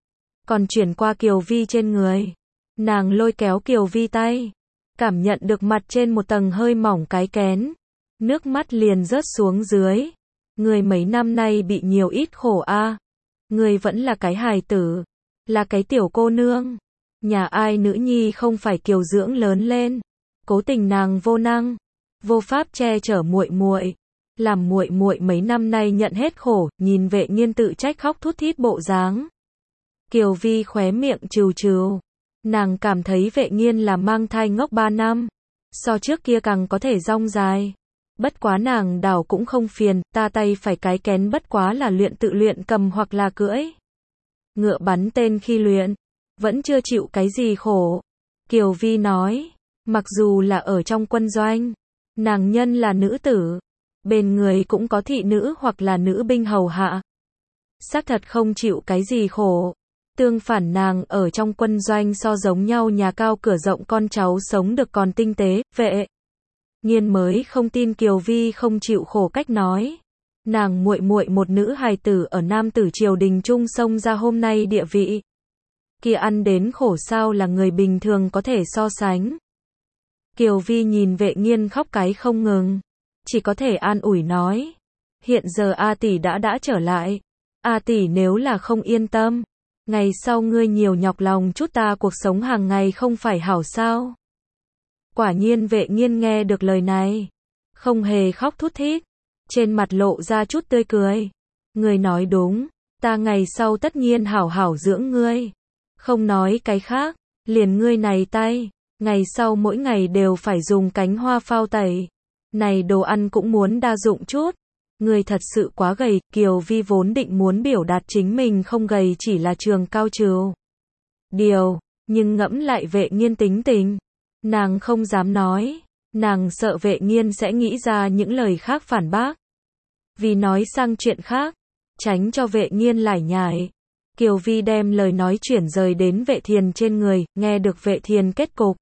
A: còn chuyển qua Kiều Vi trên người. Nàng lôi kéo Kiều Vi tay, cảm nhận được mặt trên một tầng hơi mỏng cái kén. Nước mắt liền rớt xuống dưới. Người mấy năm nay bị nhiều ít khổ a. Người vẫn là cái hài tử, là cái tiểu cô nương. Nhà ai nữ nhi không phải Kiều dưỡng lớn lên. Cố tình nàng vô năng, vô pháp che chở muội muội, làm muội muội mấy năm nay nhận hết khổ, nhìn Vệ Nghiên tự trách khóc thút thít bộ dáng. Kiều Vi khóe miệng trừ trừ. Nàng cảm thấy Vệ Nghiên là mang thai ngốc 3 năm, so trước kia càng có thể dong dài. Bất quá nàng đảo cũng không phiền, ta tay phải cái kén bất quá là tự luyện cầm hoặc là cưỡi ngựa bắn tên khi luyện, vẫn chưa chịu cái gì khổ. Kiều Vi nói, mặc dù là ở trong quân doanh, nàng nhân là nữ tử, bên người cũng có thị nữ hoặc là nữ binh hầu hạ. Xác thật không chịu cái gì khổ. Tương phản nàng ở trong quân doanh so giống nhau nhà cao cửa rộng con cháu sống được còn tinh tế. Vệ Nghiên mới không tin Kiều Vi không chịu khổ cách nói. Nàng muội muội một nữ hài tử ở nam tử triều đình trung xông ra hôm nay địa vị kia ăn đến khổ sao là người bình thường có thể so sánh. Kiều Vi nhìn Vệ Nghiên khóc cái không ngừng, chỉ có thể an ủi nói, hiện giờ A tỷ đã trở lại, A tỷ nếu là không yên tâm, ngày sau ngươi nhiều nhọc lòng chút ta cuộc sống hàng ngày không phải hảo sao. Quả nhiên Vệ Nghiên nghe được lời này, không hề khóc thút thít, trên mặt lộ ra chút tươi cười. Ngươi nói đúng, ta ngày sau tất nhiên hảo hảo dưỡng ngươi. Không nói cái khác, liền ngươi này tay, ngày sau mỗi ngày đều phải dùng cánh hoa phao tẩy. Này đồ ăn cũng muốn đa dụng chút. Ngươi thật sự quá gầy. Kiều Vi vốn định muốn biểu đạt chính mình không gầy chỉ là trường cao trừu điều, nhưng ngẫm lại Vệ Nghiên tính tình, nàng không dám nói, nàng sợ Vệ Nghiên sẽ nghĩ ra những lời khác phản bác. Vì nói sang chuyện khác, tránh cho Vệ Nghiên lải nhải, Kiều Vi đem lời nói chuyển rời đến Vệ Thiền trên người, nghe được Vệ Thiền kết cục.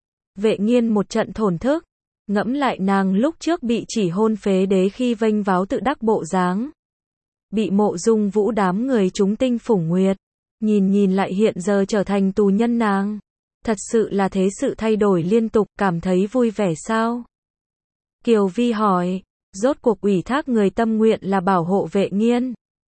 A: Vệ Nghiên một trận thổn thức, ngẫm lại nàng lúc trước bị chỉ hôn phế đế khi vênh váo tự đắc bộ dáng, bị Mộ Dung Vũ đám người chúng tinh phủng nguyệt, nhìn lại hiện giờ trở thành tù nhân nàng, thật sự là thế sự thay đổi liên tục, cảm thấy vui vẻ sao? Kiều Vi hỏi, rốt cuộc ủy thác người tâm nguyện là bảo hộ Vệ Nghiên,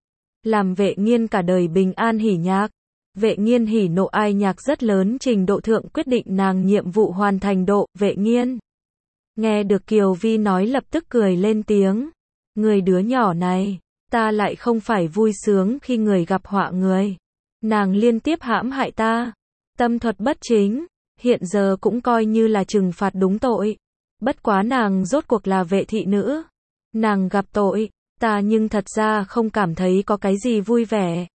A: làm Vệ Nghiên cả đời bình an hỉ nhạc. Vệ Nghiên hỉ nộ ai nhạc rất lớn trình độ thượng quyết định nàng nhiệm vụ hoàn thành độ. Vệ Nghiên nghe được Kiều Vi nói lập tức cười lên tiếng. Người đứa nhỏ này, ta lại không phải vui sướng khi người gặp họa người. Nàng liên tiếp hãm hại ta, tâm thuật bất chính, hiện giờ cũng coi như là trừng phạt đúng tội. Bất quá nàng rốt cuộc là vệ thị nữ. Nàng gặp tội, ta nhưng thật ra không cảm thấy có cái gì vui vẻ.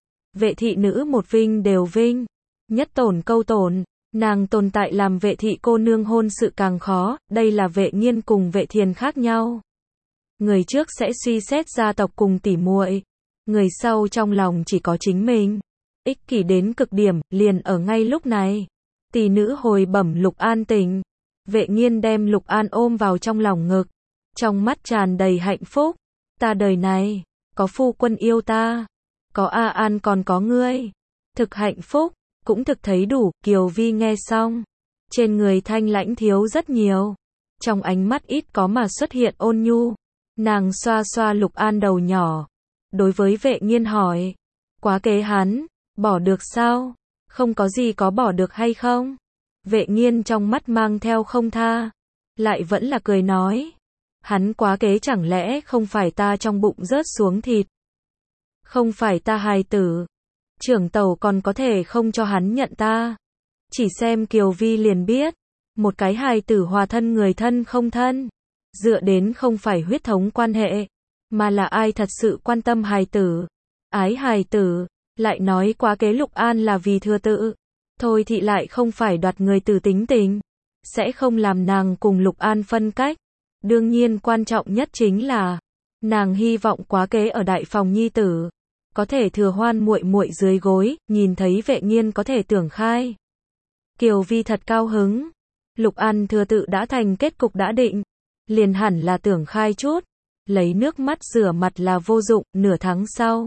A: Vệ thị nữ một vinh đều vinh, nhất tổn câu tổn, nàng tồn tại làm vệ thị cô nương hôn sự càng khó, đây là vệ nghiên cùng vệ thiền khác nhau. Người trước sẽ suy xét gia tộc cùng tỉ muội, người sau trong lòng chỉ có chính mình. Ích kỷ đến cực điểm, liền ở ngay lúc này. Tỷ nữ hồi bẩm Lục An tình. Vệ nghiên đem Lục An ôm vào trong lòng ngực, trong mắt tràn đầy hạnh phúc. Ta đời này, có phu quân yêu ta, có A An còn có ngươi. Thực hạnh phúc, cũng thực thấy đủ. Kiều Vi nghe xong, trên người thanh lãnh thiếu rất nhiều. Trong ánh mắt ít có mà xuất hiện ôn nhu. Nàng xoa xoa Lục An đầu nhỏ. Đối với vệ nghiên hỏi, quá kế hắn, bỏ được sao? Không có gì có bỏ được hay không? Vệ nghiên trong mắt mang theo không tha, lại vẫn là cười nói. Hắn quá kế chẳng lẽ không phải ta trong bụng rớt xuống thịt? Không phải ta hài tử. Trưởng tẩu còn có thể không cho hắn nhận ta. Chỉ xem Kiều Vi liền biết, một cái hài tử hòa thân người thân không thân, dựa đến không phải huyết thống quan hệ, mà là ai thật sự quan tâm hài tử, ái hài tử. Lại nói quá kế Lục An là vì thừa tự, thôi thì lại không phải đoạt người tử tính tình, sẽ không làm nàng cùng Lục An phân cách. Đương nhiên quan trọng nhất chính là, nàng hy vọng quá kế ở đại phòng nhi tử, có thể thừa hoan muội muội dưới gối, nhìn thấy vệ nghiên có thể tưởng khai. Kiều Vi thật cao hứng, Lục An thừa tự đã thành kết cục đã định, liền hẳn là tưởng khai chút, lấy nước mắt rửa mặt là vô dụng. Nửa tháng sau,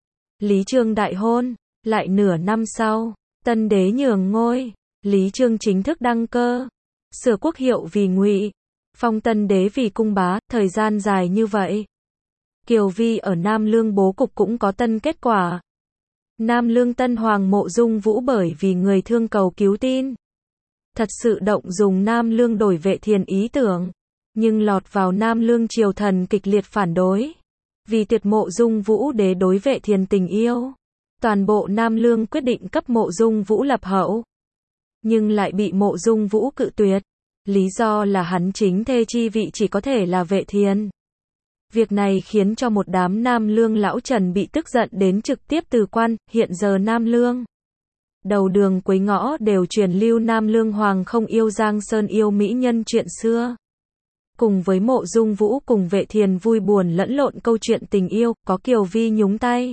A: Lý Trương đại hôn, lại nửa năm sau, tân đế nhường ngôi, Lý Trương chính thức đăng cơ, sửa quốc hiệu vì Ngụy, phong tân đế vì cung bá. Thời gian dài như vậy, Kiều Vi ở Nam Lương bố cục cũng có tân kết quả. Nam Lương tân hoàng Mộ Dung Vũ bởi vì người thương cầu cứu tin, thật sự động dùng Nam Lương đổi vệ thiền ý tưởng, nhưng lọt vào Nam Lương triều thần kịch liệt phản đối. Vì tuyệt Mộ Dung Vũ đế đối vệ thiền tình yêu, toàn bộ Nam Lương quyết định cấp Mộ Dung Vũ lập hậu, nhưng lại bị Mộ Dung Vũ cự tuyệt. Lý do là hắn chính thê chi vị chỉ có thể là vệ thiền. Việc này khiến cho một đám Nam Lương lão trần bị tức giận đến trực tiếp từ quan. Hiện giờ Nam Lương đầu đường cuối ngõ đều truyền lưu Nam Lương hoàng không yêu Giang Sơn yêu mỹ nhân chuyện xưa. Cùng với Mộ Dung Vũ cùng vệ thiền vui buồn lẫn lộn câu chuyện tình yêu, có Kiều Vi nhúng tay.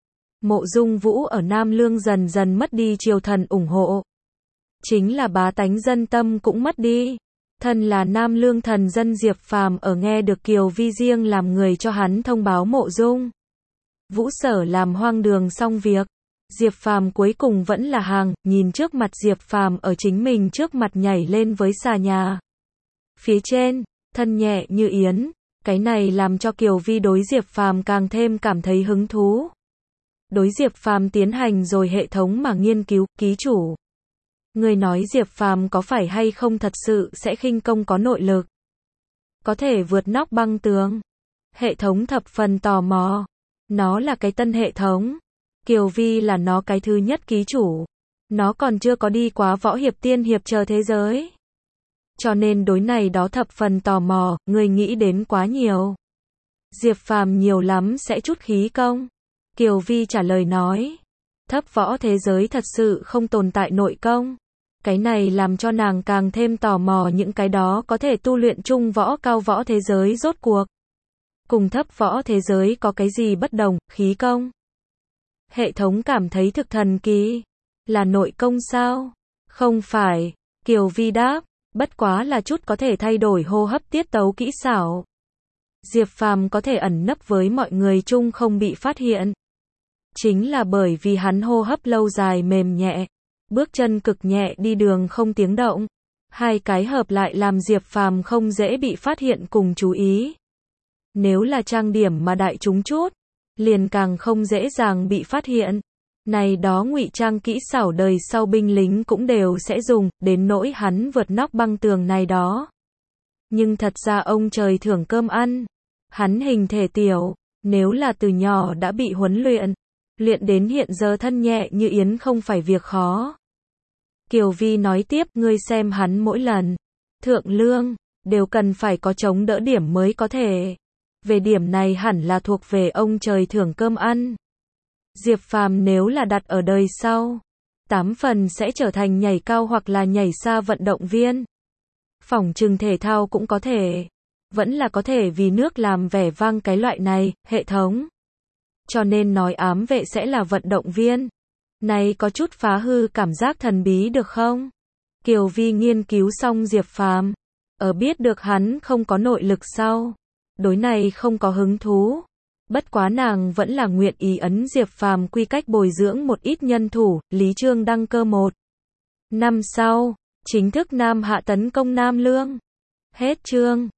A: Mộ Dung Vũ ở Nam Lương dần dần mất đi triều thần ủng hộ. Chính là bá tánh dân tâm cũng mất đi. Thân là Nam Lương thần dân Diệp Phàm ở nghe được Kiều Vi riêng làm người cho hắn thông báo Mộ Dung Vũ sở làm hoang đường xong việc. Diệp Phàm cuối cùng vẫn là hàng, nhìn trước mặt Diệp Phàm ở chính mình trước mặt nhảy lên với xà nhà. Phía trên, thân nhẹ như yến, cái này làm cho Kiều Vi đối Diệp Phàm càng thêm cảm thấy hứng thú. Đối Diệp Phàm tiến hành rồi hệ thống mà nghiên cứu. Ký chủ, người nói Diệp Phàm có phải hay không thật sự sẽ khinh công có nội lực, có thể vượt nóc băng tường. Hệ thống thập phần tò mò. Nó là cái tân hệ thống. Kiều Vi là nó cái thứ nhất ký chủ. Nó còn chưa có đi quá võ hiệp tiên hiệp chờ thế giới. Cho nên đối này đó thập phần tò mò. Người nghĩ đến quá nhiều. Diệp Phàm nhiều lắm sẽ chút khí công. Kiều Vi trả lời nói. Thấp võ thế giới thật sự không tồn tại nội công. Cái này làm cho nàng càng thêm tò mò những cái đó có thể tu luyện trung võ cao võ thế giới rốt cuộc. Cùng thấp võ thế giới có cái gì bất đồng, khí công. Hệ thống cảm thấy thực thần kỳ. Là nội công sao? Không phải. Kiều Vi đáp, bất quá là chút có thể thay đổi hô hấp tiết tấu kỹ xảo. Diệp Phàm có thể ẩn nấp với mọi người chung không bị phát hiện. Chính là bởi vì hắn hô hấp lâu dài mềm nhẹ, bước chân cực nhẹ đi đường không tiếng động. Hai cái hợp lại làm Diệp Phàm không dễ bị phát hiện cùng chú ý. Nếu là trang điểm mà đại chúng chút, liền càng không dễ dàng bị phát hiện. Này đó ngụy trang kỹ xảo đời sau binh lính cũng đều sẽ dùng, đến nỗi hắn vượt nóc băng tường này đó. Nhưng thật ra ông trời thưởng cơm ăn. Hắn hình thể tiểu, nếu là từ nhỏ đã bị huấn luyện đến hiện giờ thân nhẹ như yến không phải việc khó. Kiều Vi nói tiếp, ngươi xem hắn mỗi lần thượng lương, đều cần phải có chống đỡ điểm mới có thể. Về điểm này hẳn là thuộc về ông trời thưởng cơm ăn. Diệp Phàm nếu là đặt ở đời sau, 8 phần sẽ trở thành nhảy cao hoặc là nhảy xa vận động viên. Phỏng chừng thể thao cũng có thể. Vẫn là có thể vì nước làm vẻ vang cái loại này, hệ thống. Cho nên nói ám vệ sẽ là vận động viên. Này có chút phá hư cảm giác thần bí được không? Kiều Vi nghiên cứu xong Diệp Phàm, ở biết được hắn không có nội lực sau, đối này không có hứng thú. Bất quá nàng vẫn là nguyện ý ấn Diệp Phàm quy cách bồi dưỡng một ít nhân thủ. Lý Trương đăng cơ 1 năm sau, chính thức Nam Hạ tấn công Nam Lương. Hết chương.